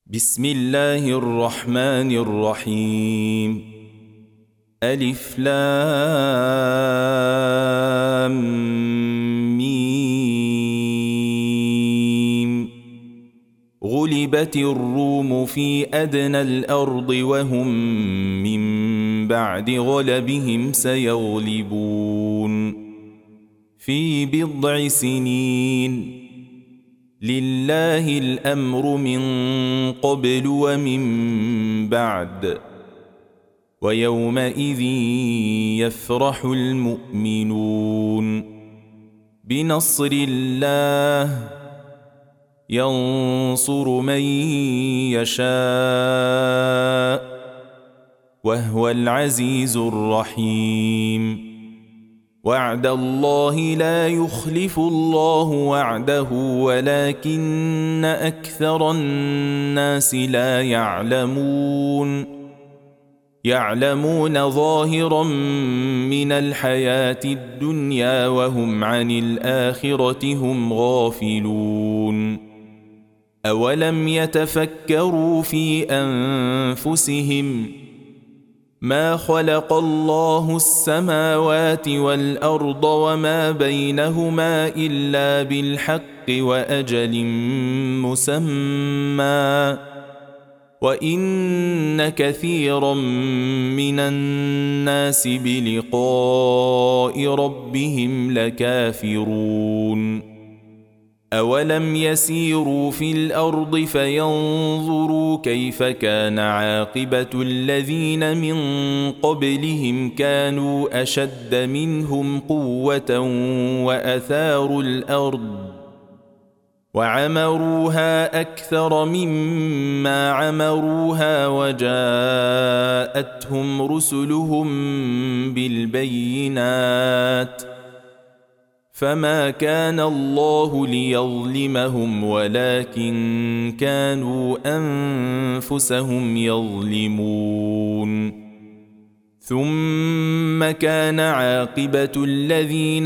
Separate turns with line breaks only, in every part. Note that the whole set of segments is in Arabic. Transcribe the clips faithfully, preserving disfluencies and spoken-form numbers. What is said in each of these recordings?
بسم الله الرحمن الرحيم. ألف لام ميم. غلبت الروم في أدنى الأرض وهم من بعد غلبهم سيغلبون في بضع سنين. لله الأمر من قبل ومن بعد ويومئذ يفرح المؤمنون بنصر الله ينصر من يشاء وهو العزيز الرحيم. وعد الله لا يخلف الله وعده ولكن أكثر الناس لا يعلمون يعلمون ظاهرا من الحياة الدنيا وهم عن الآخرة هم غافلون. أولم يتفكروا في أنفسهم ما خلق الله السماوات والأرض وما بينهما إلا بالحق وأجل مسمى وإن كثيرا من الناس بلقاء ربهم لكافرون. أولم يسيروا في الأرض فينظروا كيف كان عاقبة الذين من قبلهم كانوا أشد منهم قوة وأثاروا الأرض وعمروها أكثر مما عمروها وجاءتهم رسلهم بالبينات فما كان الله ليظلمهم ولكن كانوا أنفسهم يظلمون. ثم كان عاقبة الذين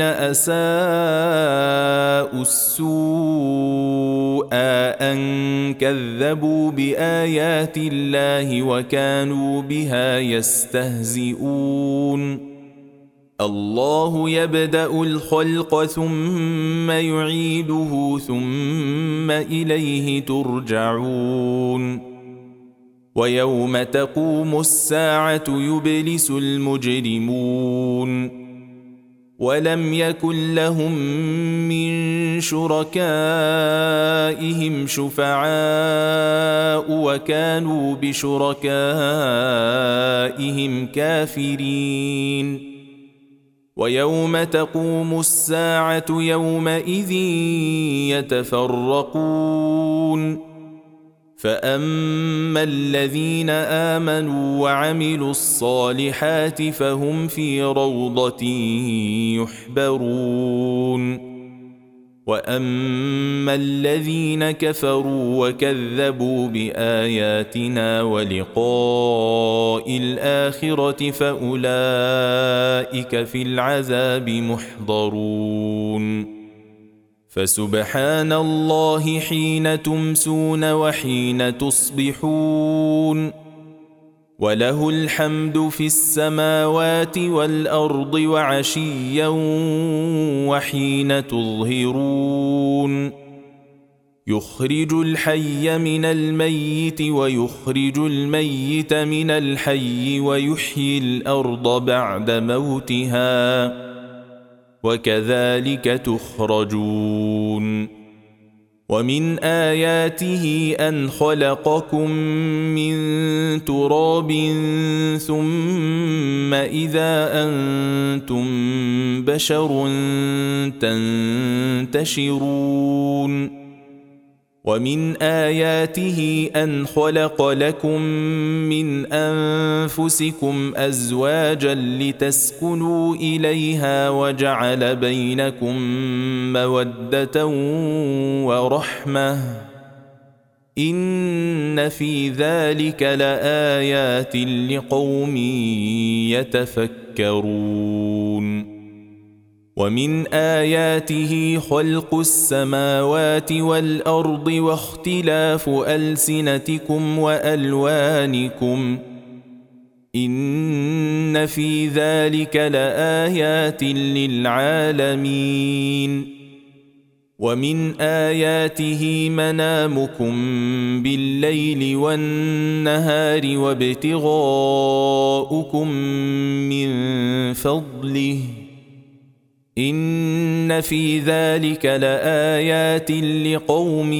أساءوا السوء أن كذبوا بآيات الله وكانوا بها يستهزئون. الله يبدأ الخلق ثم يعيده ثم إليه ترجعون. ويوم تقوم الساعة يبلس المجرمون ولم يكن لهم من شركائهم شفعاء وكانوا بشركائهم كافرين. ويوم تقوم الساعة يومئذ يتفرقون فأما الذين آمنوا وعملوا الصالحات فهم في روضة يحبرون. وأما الذين كفروا وكذبوا بآياتنا ولقاء الآخرة فأولئك في العذاب محضرون. فسبحان الله حين تمسون وحين تصبحون وله الحمد في السماوات والأرض وعشيا وحين تظهرون. يخرج الحي من الميت ويخرج الميت من الحي ويحيي الأرض بعد موتها وكذلك تخرجون. ومن آياته أن خلقكم من تراب ثم إذا أنتم بشر تنتشرون. ومن آياته أن خلق لكم من أنفسكم أزواجا لتسكنوا إليها وجعل بينكم مودة ورحمة إن في ذلك لآيات لقوم يتفكرون. ومن آياته خلق السماوات والأرض واختلاف ألسنتكم وألوانكم إن في ذلك لآيات للعالمين ومن آياته منامكم بالليل والنهار وابتغاؤكم من فضله إن في ذلك لآيات لقوم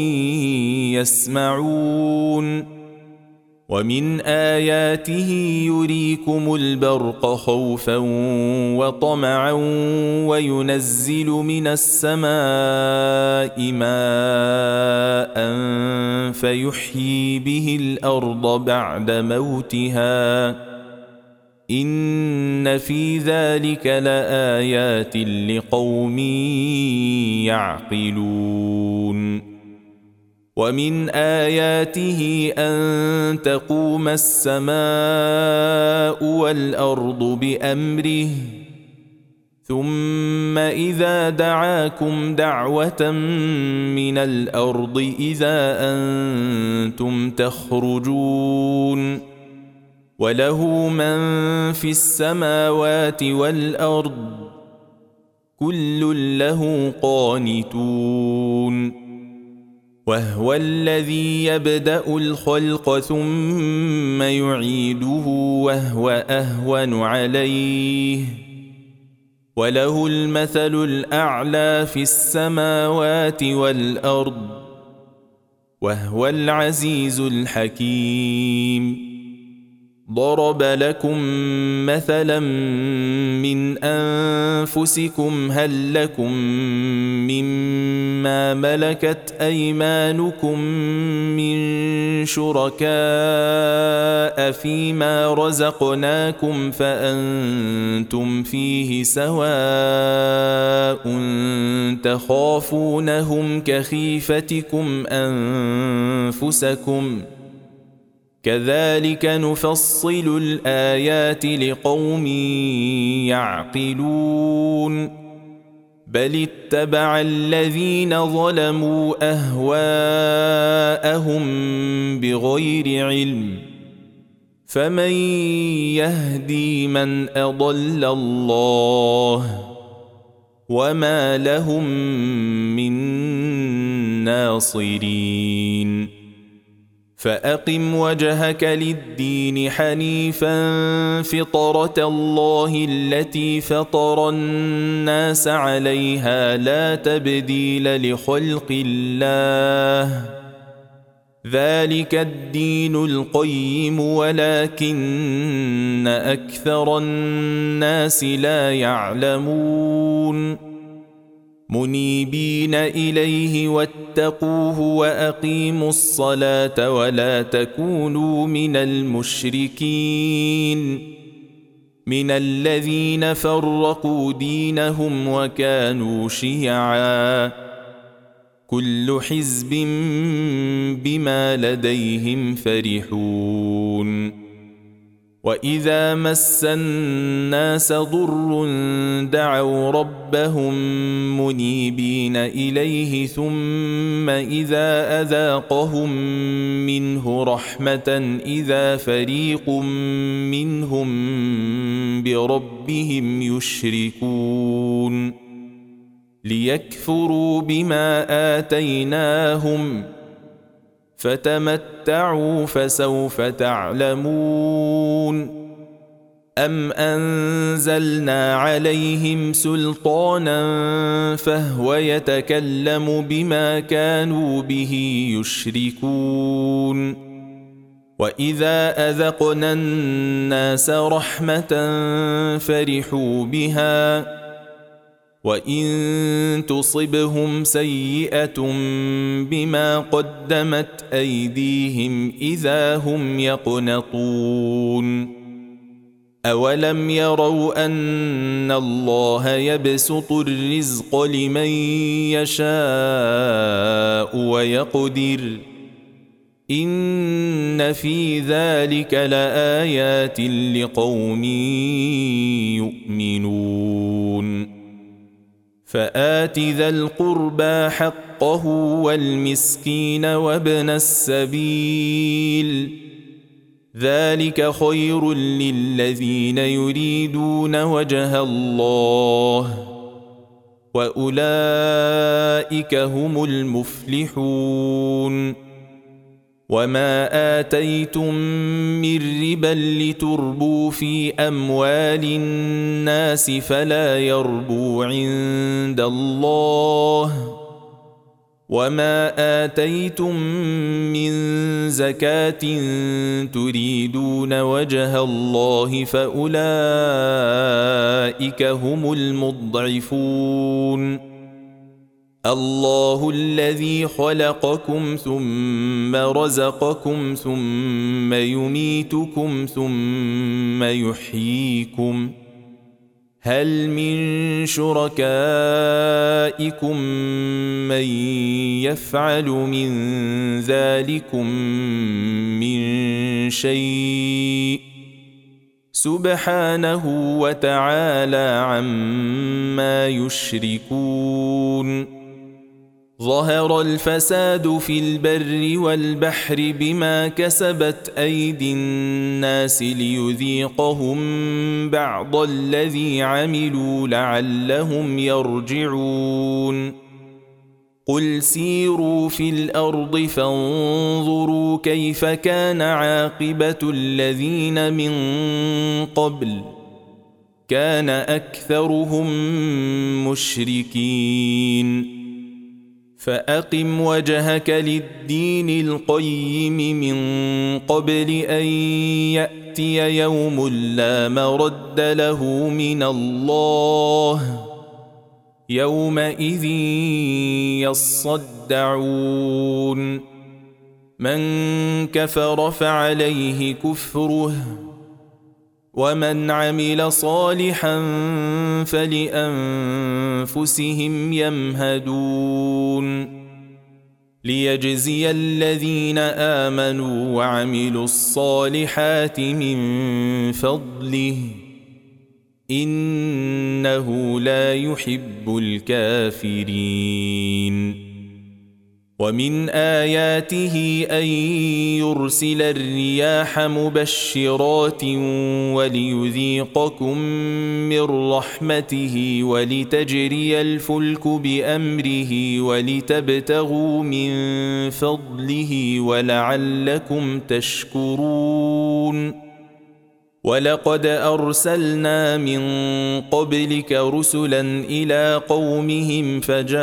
يسمعون ومن آياته يريكم البرق خوفا وطمعا وينزل من السماء ماء فيحيي به الأرض بعد موتها إن في ذلك لآيات لقوم يعقلون ومن آياته أن تقوم السماء والأرض بأمره ثم إذا دعاكم دعوة من الأرض إذا أنتم تخرجون وله من في السماوات والأرض كل له قانتون وهو الذي يبدأ الخلق ثم يعيده وهو أهون عليه وله المثل الأعلى في السماوات والأرض وهو العزيز الحكيم ضرب لكم مثلا من أنفسكم هل لكم مما ملكت أيمانكم من شركاء فيما رزقناكم فأنتم فيه سواء تخافونهم كخيفتكم أنفسكم كذلك نفصل الآيات لقوم يعقلون بل اتبع الذين ظلموا أهواءهم بغير علم فمن يهدي من أضل الله وما لهم من ناصرين فأقم وجهك للدين حنيفا فطرة الله التي فطر الناس عليها لا تبديل لخلق الله ذلك الدين القيم ولكن أكثر الناس لا يعلمون منيبين إليه واتقوه وأقيموا الصلاة ولا تكونوا من المشركين من الذين فرقوا دينهم وكانوا شيعا كل حزب بما لديهم فرحون وإذا مس الناس ضر دعوا ربهم منيبين إليه ثم إذا أذاقهم منه رحمة إذا فريق منهم بربهم يشركون ليكفروا بما آتيناهم فتمتعوا فسوف تعلمون أم أنزلنا عليهم سلطانا فهو يتكلم بما كانوا به يشركون وإذا أذقنا الناس رحمة فرحوا بها وإن تصبهم سيئة بما قدمت أيديهم إذا هم يقنطون أولم يروا أن الله يبسط الرزق لمن يشاء ويقدر إن في ذلك لآيات لقوم يؤمنون فآت ذا القربى حقه والمسكين وابن السبيل ذلك خير للذين يريدون وجه الله وأولئك هم المفلحون. وما آتيتم من ربا لتربوا في أموال الناس فلا يربو عند الله وما آتيتم من زكاة تريدون وجه الله فأولئك هم المضعفون. الله الذي خلقكم ثم رزقكم ثم يميتكم ثم يحييكم هل من شركائكم من يفعل من ذلكم من شيء سبحانه وتعالى عما يشركون. ظهر الفساد في البر والبحر بما كسبت أيدي الناس ليذيقهم بعض الذي عملوا لعلهم يرجعون. قل سيروا في الأرض فانظروا كيف كان عاقبة الذين من قبل كان أكثرهم مشركين. فأقم وجهك للدين القيم من قبل أن يأتي يوم لا مرد له من الله يومئذ يصدعون. من كفر فعليه كفره ومن عمل صالحا فلأنفسهم يمهدون. ليجزي الذين آمنوا وعملوا الصالحات من فضله إنه لا يحب الكافرين. ومن آياته أن يرسل الرياح مبشرات وليذيقكم من رحمته ولتجري الفلك بأمره ولتبتغوا من فضله ولعلكم تشكرون. ولقد أرسلنا من قبلك رسلا إلى قومهم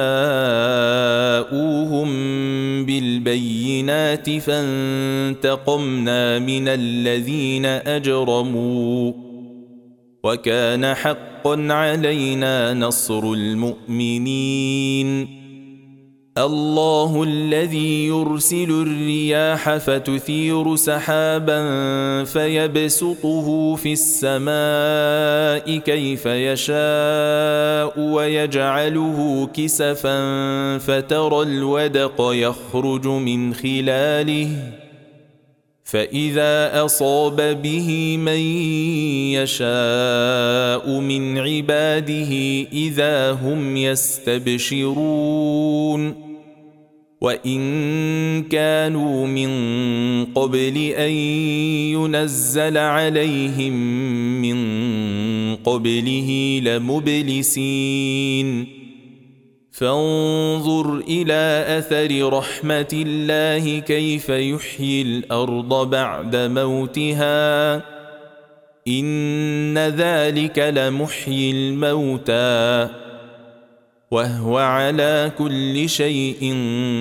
فجاءوهم بالبينات فانتقمنا من الذين أجرموا وكان حقا علينا نصر المؤمنين. الله الذي يرسل الرياح فتثير سحابا فيبسطه في السماء كيف يشاء ويجعله كسفا فترى الودق يخرج من خلاله فإذا أصاب به من يشاء من عباده إذا هم يستبشرون. وإن كانوا من قبل أن ينزل عليهم من قبله لمبلسين. فانظر إلى أثر رحمة الله كيف يحيي الأرض بعد موتها إن ذلك لمحيي الموتى وهو على كل شيء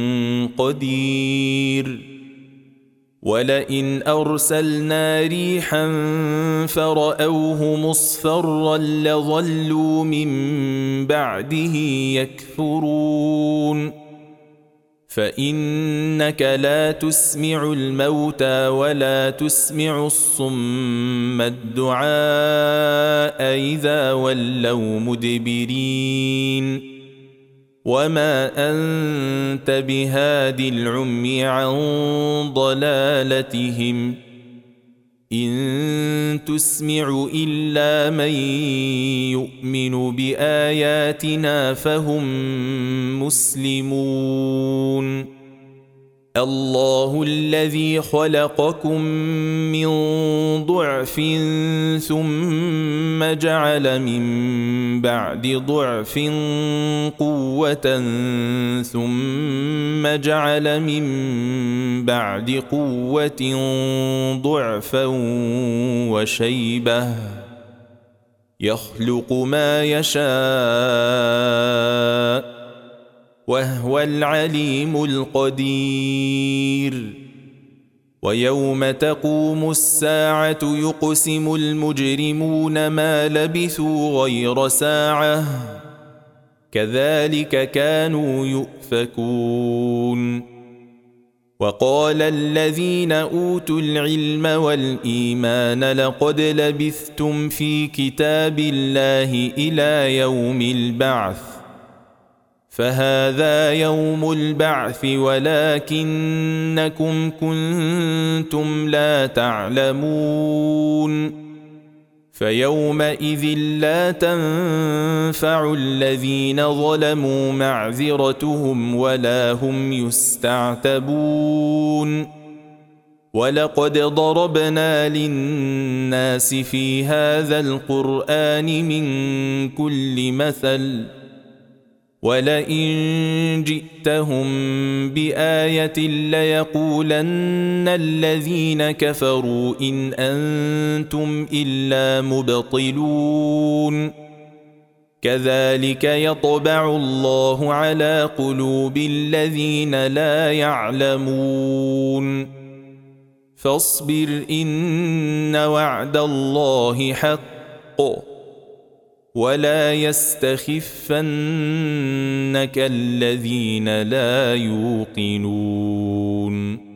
قدير. ولئن أرسلنا ريحا فرأوه مصفرا لظلوا من بعده يكفرون. فإنك لا تسمع الموتى ولا تسمع الصم الدعاء إذا ولوا مدبرين. وما أنت بهاد العمي عن ضلالتهم إن تسمع إلا من يؤمن بآياتنا فهم مسلمون الله الذي خلقكم من ضعف ثم جعل من بعد ضعف قوة ثم جعل من بعد قوة ضعفا وشيبة يخلق ما يشاء وهو العليم القدير ويوم تقوم الساعة يقسم المجرمون ما لبثوا غير ساعة كذلك كانوا يؤفكون وقال الذين أوتوا العلم والإيمان لقد لبثتم في كتاب الله إلى يوم البعث فهذا يوم البعث ولكنكم كنتم لا تعلمون فيومئذ لا تنفع الذين ظلموا معذرتهم ولا هم يستعتبون ولقد ضربنا للناس في هذا القرآن من كل مثل ولئن جئتهم بآية ليقولن الذين كفروا إن أنتم إلا مبطلون كذلك يطبع الله على قلوب الذين لا يعلمون فاصبر إن وعد الله حق ولا يستخفنك الذين لا يوقنون